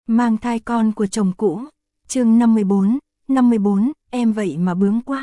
Mang thai con của chồng cũ. Chương 54, em vậy mà bướng quá.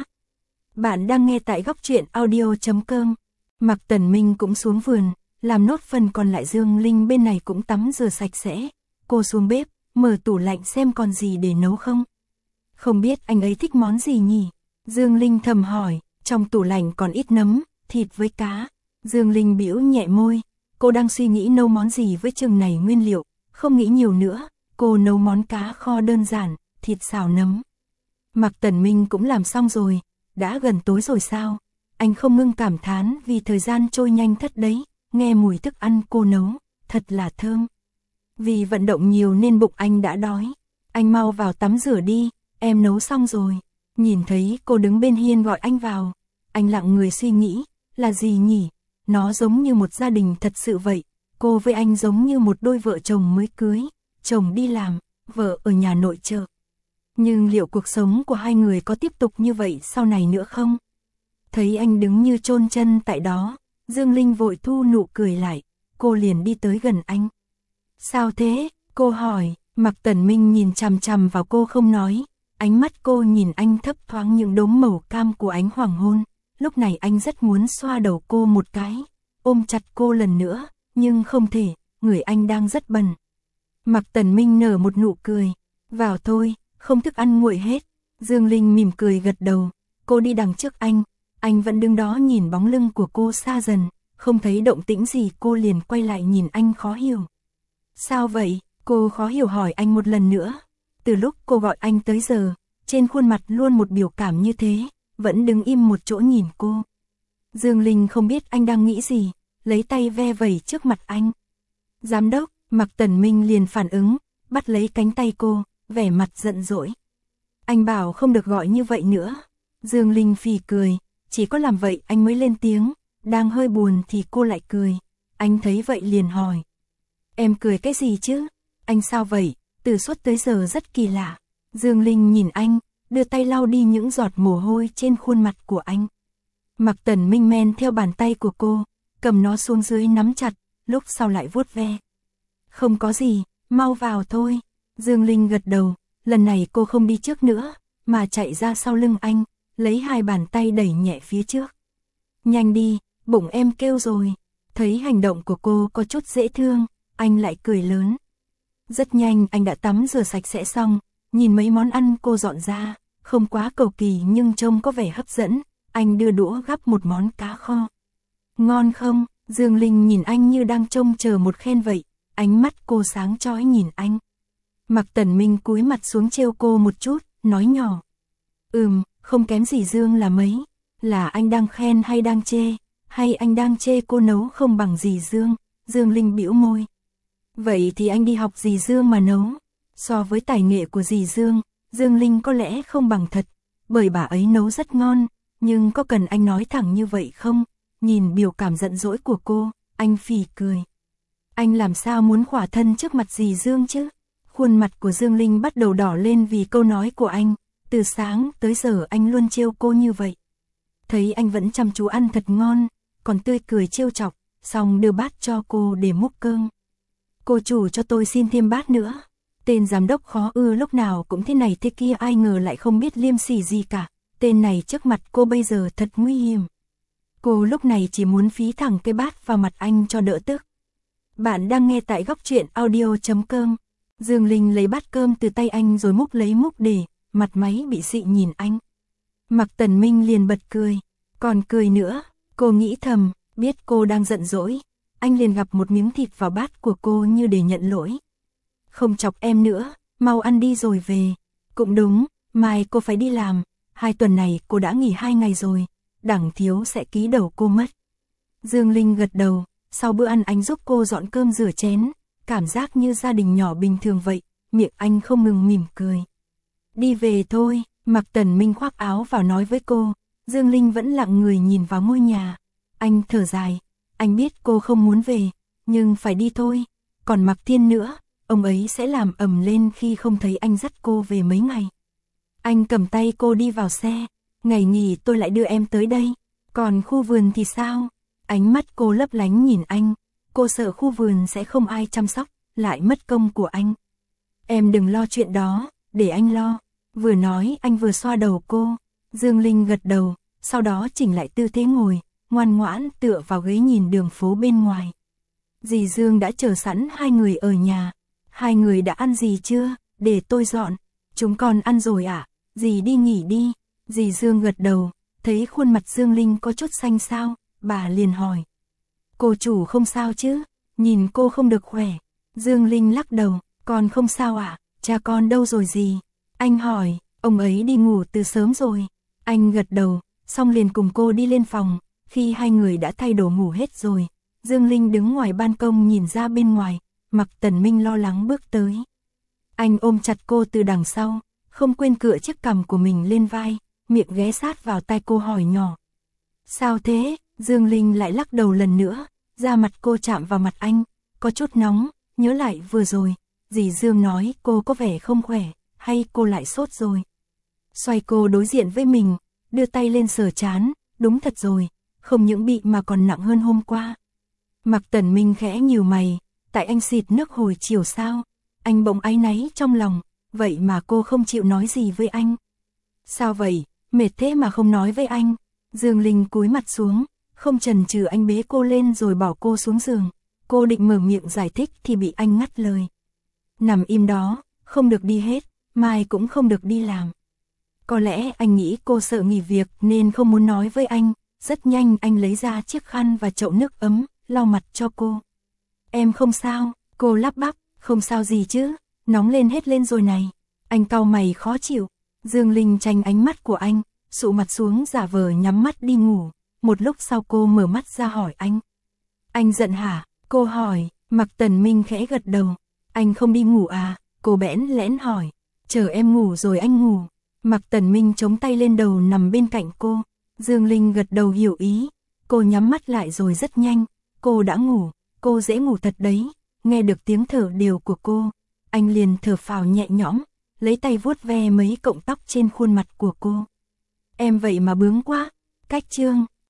Bạn đang nghe tại góc truyện audio.com. Mạc Tần Minh cũng xuống vườn, làm nốt phần còn lại. Dương Linh bên này cũng tắm rửa sạch sẽ. Cô xuống bếp, mở tủ lạnh xem còn gì để nấu không. Không biết anh ấy thích món gì nhỉ? Dương Linh thầm hỏi. Trong tủ lạnh còn ít nấm, thịt với cá. Dương Linh bĩu nhẹ môi. Cô đang suy nghĩ nấu món gì với chừng này nguyên liệu. Không nghĩ nhiều nữa, cô nấu món cá kho đơn giản, thịt xào nấm. Mạc Tần Minh cũng làm xong rồi. Đã gần tối rồi sao? Anh không ngưng cảm thán vì thời gian trôi nhanh thật đấy. Nghe mùi thức ăn cô nấu, thật là thơm. Vì vận động nhiều nên bụng anh đã đói. Anh mau vào tắm rửa đi, em nấu xong rồi. Nhìn thấy cô đứng bên hiên gọi anh vào. Anh lặng người suy nghĩ, là gì nhỉ? Nó giống như một gia đình thật sự vậy. Cô với anh giống như một đôi vợ chồng mới cưới. Chồng đi làm, vợ ở nhà nội trợ. Nhưng liệu cuộc sống của hai người có tiếp tục như vậy sau này nữa không? Thấy anh đứng như chôn chân tại đó, Dương Linh vội thu nụ cười lại. Cô liền đi tới gần anh. Sao thế? Cô hỏi. Mạc Tần Minh nhìn chằm chằm vào cô không nói. Ánh mắt cô nhìn anh thấp thoáng những đốm màu cam của ánh hoàng hôn. Lúc này anh rất muốn xoa đầu cô một cái, ôm chặt cô lần nữa, nhưng không thể, người anh đang rất bận. Mạc Tần Minh nở một nụ cười. Vào thôi, không thức ăn nguội hết. Dương Linh mỉm cười gật đầu. Cô đi đằng trước anh vẫn đứng đó nhìn bóng lưng của cô xa dần, không thấy động tĩnh gì. Cô liền quay lại nhìn anh khó hiểu. Sao vậy? Cô khó hiểu hỏi anh một lần nữa. Từ lúc cô gọi anh tới giờ, trên khuôn mặt luôn một biểu cảm như thế, vẫn đứng im một chỗ nhìn cô. Dương Linh không biết anh đang nghĩ gì, lấy tay ve vẩy trước mặt anh. Giám đốc, Mạc Tần Minh liền phản ứng, bắt lấy cánh tay cô, vẻ mặt giận dỗi. Anh bảo không được gọi như vậy nữa. Dương Linh phì cười, chỉ có làm vậy anh mới lên tiếng, đang hơi buồn thì cô lại cười. Anh thấy vậy liền hỏi. Em cười cái gì chứ? Anh sao vậy? Từ suốt tới giờ rất kỳ lạ. Dương Linh nhìn anh, đưa tay lau đi những giọt mồ hôi trên khuôn mặt của anh. Mạc Tần Minh men theo bàn tay của cô, cầm nó xuống dưới nắm chặt, lúc sau lại vuốt ve. Không có gì, mau vào thôi. Dương Linh gật đầu, lần này cô không đi trước nữa, mà chạy ra sau lưng anh, lấy hai bàn tay đẩy nhẹ phía trước. Nhanh đi, bụng em kêu rồi. Thấy hành động của cô có chút dễ thương, anh lại cười lớn. Rất nhanh anh đã tắm rửa sạch sẽ xong, nhìn mấy món ăn cô dọn ra, không quá cầu kỳ nhưng trông có vẻ hấp dẫn. Anh đưa đũa gắp một món cá kho. Ngon không? Dương Linh nhìn anh như đang trông chờ một khen vậy, ánh mắt cô sáng chói nhìn anh. Mạc Tần Minh cúi mặt xuống trêu cô một chút, nói nhỏ. Không kém gì Dương là mấy. Là anh đang khen hay đang chê? Hay anh đang chê cô nấu không bằng dì Dương? Dương Linh bĩu môi. Vậy thì anh đi học dì Dương mà nấu. So với tài nghệ của dì Dương, Dương Linh có lẽ không bằng thật, bởi bà ấy nấu rất ngon. Nhưng có cần anh nói thẳng như vậy không? Nhìn biểu cảm giận dỗi của cô, anh phì cười. Anh làm sao muốn khỏa thân trước mặt dì Dương chứ? Khuôn mặt của Dương Linh bắt đầu đỏ lên vì câu nói của anh. Từ sáng tới giờ anh luôn trêu cô như vậy. Thấy anh vẫn chăm chú ăn thật ngon, còn tươi cười trêu chọc, xong đưa bát cho cô để múc cơm. Cô chủ cho tôi xin thêm bát nữa. Tên giám đốc khó ưa lúc nào cũng thế này thế kia, ai ngờ lại không biết liêm sỉ gì cả. Tên này trước mặt cô bây giờ thật nguy hiểm. Cô lúc này chỉ muốn phí thẳng cái bát vào mặt anh cho đỡ tức. Bạn đang nghe tại góc truyện audio.com. Dương Linh lấy bát cơm từ tay anh rồi múc lấy múc để, mặt máy bị xị nhìn anh. Mạc Tần Minh liền bật cười. Còn cười nữa, cô nghĩ thầm, biết cô đang giận dỗi. Anh liền gắp một miếng thịt vào bát của cô như để nhận lỗi. Không chọc em nữa, mau ăn đi rồi về. Cũng đúng, mai cô phải đi làm. 2 tuần này cô đã nghỉ 2 ngày rồi, đẳng thiếu sẽ ký đầu cô mất. Dương Linh gật đầu, sau bữa ăn anh giúp cô dọn cơm rửa chén, cảm giác như gia đình nhỏ bình thường vậy, miệng anh không ngừng mỉm cười. Đi về thôi, Mạc Tần Minh khoác áo vào nói với cô. Dương Linh vẫn lặng người nhìn vào ngôi nhà. Anh thở dài, anh biết cô không muốn về, nhưng phải đi thôi. Còn Mạc Thiên nữa, ông ấy sẽ làm ầm lên khi không thấy anh dắt cô về mấy ngày. Anh cầm tay cô đi vào xe. Ngày nghỉ tôi lại đưa em tới đây. Còn khu vườn thì sao? Ánh mắt cô lấp lánh nhìn anh. Cô sợ khu vườn sẽ không ai chăm sóc, lại mất công của anh. Em đừng lo chuyện đó, để anh lo. Vừa nói anh vừa xoa đầu cô. Dương Linh gật đầu, sau đó chỉnh lại tư thế ngồi, ngoan ngoãn tựa vào ghế nhìn đường phố bên ngoài. Dì Dương đã chờ sẵn hai người ở nhà. Hai người đã ăn gì chưa? Để tôi dọn. Chúng con ăn rồi ạ. Dì đi nghỉ đi. Dì Dương gật đầu, thấy khuôn mặt Dương Linh có chút xanh xao, bà liền hỏi. Cô chủ không sao chứ? Nhìn cô không được khỏe. Dương Linh lắc đầu, con không sao ạ. Cha con đâu rồi dì? Anh hỏi, ông ấy đi ngủ từ sớm rồi. Anh gật đầu, xong liền cùng cô đi lên phòng. Khi hai người đã thay đồ ngủ hết rồi, Dương Linh đứng ngoài ban công nhìn ra bên ngoài. Mạc Tần Minh lo lắng bước tới. Anh ôm chặt cô từ đằng sau, không quên cựa chiếc cằm của mình lên vai, miệng ghé sát vào tai cô hỏi nhỏ. Sao thế? Dương Linh lại lắc đầu lần nữa, da mặt cô chạm vào mặt anh, có chút nóng, nhớ lại vừa rồi, dì Dương nói cô có vẻ không khỏe, hay cô lại sốt rồi. Xoay cô đối diện với mình, đưa tay lên sờ trán, đúng thật rồi, không những bị mà còn nặng hơn hôm qua. Mạc Tần Minh khẽ nhíu mày, tại anh xịt nước hồi chiều sao? Anh bỗng áy náy trong lòng, vậy mà cô không chịu nói gì với anh. Sao vậy, mệt thế mà không nói với anh? Dương Linh cúi mặt xuống, không chần chừ anh bế cô lên rồi bỏ cô xuống giường. Cô định mở miệng giải thích thì bị anh ngắt lời. Nằm im đó, không được đi hết, mai cũng không được đi làm. Có lẽ anh nghĩ cô sợ nghỉ việc nên không muốn nói với anh. Rất nhanh anh lấy ra chiếc khăn và chậu nước ấm, lau mặt cho cô. Em không sao, cô lắp bắp, không sao gì chứ, nóng lên hết lên rồi này. Anh cau mày khó chịu. Dương Linh tránh ánh mắt của anh, sụ mặt xuống giả vờ nhắm mắt đi ngủ. Một lúc sau cô mở mắt ra hỏi anh. Anh giận hả? Cô hỏi. Mạc Tần Minh khẽ gật đầu. Anh không đi ngủ à? Cô bẽn lẽn hỏi. Chờ em ngủ rồi anh ngủ. Mạc Tần Minh chống tay lên đầu nằm bên cạnh cô. Dương Linh gật đầu hiểu ý. Cô nhắm mắt lại rồi rất nhanh. Cô đã ngủ. Cô dễ ngủ thật đấy. Nghe được tiếng thở đều của cô, anh liền thở phào nhẹ nhõm, lấy tay vuốt ve mấy cọng tóc trên khuôn mặt của cô. Em vậy mà bướng quá. Cách chương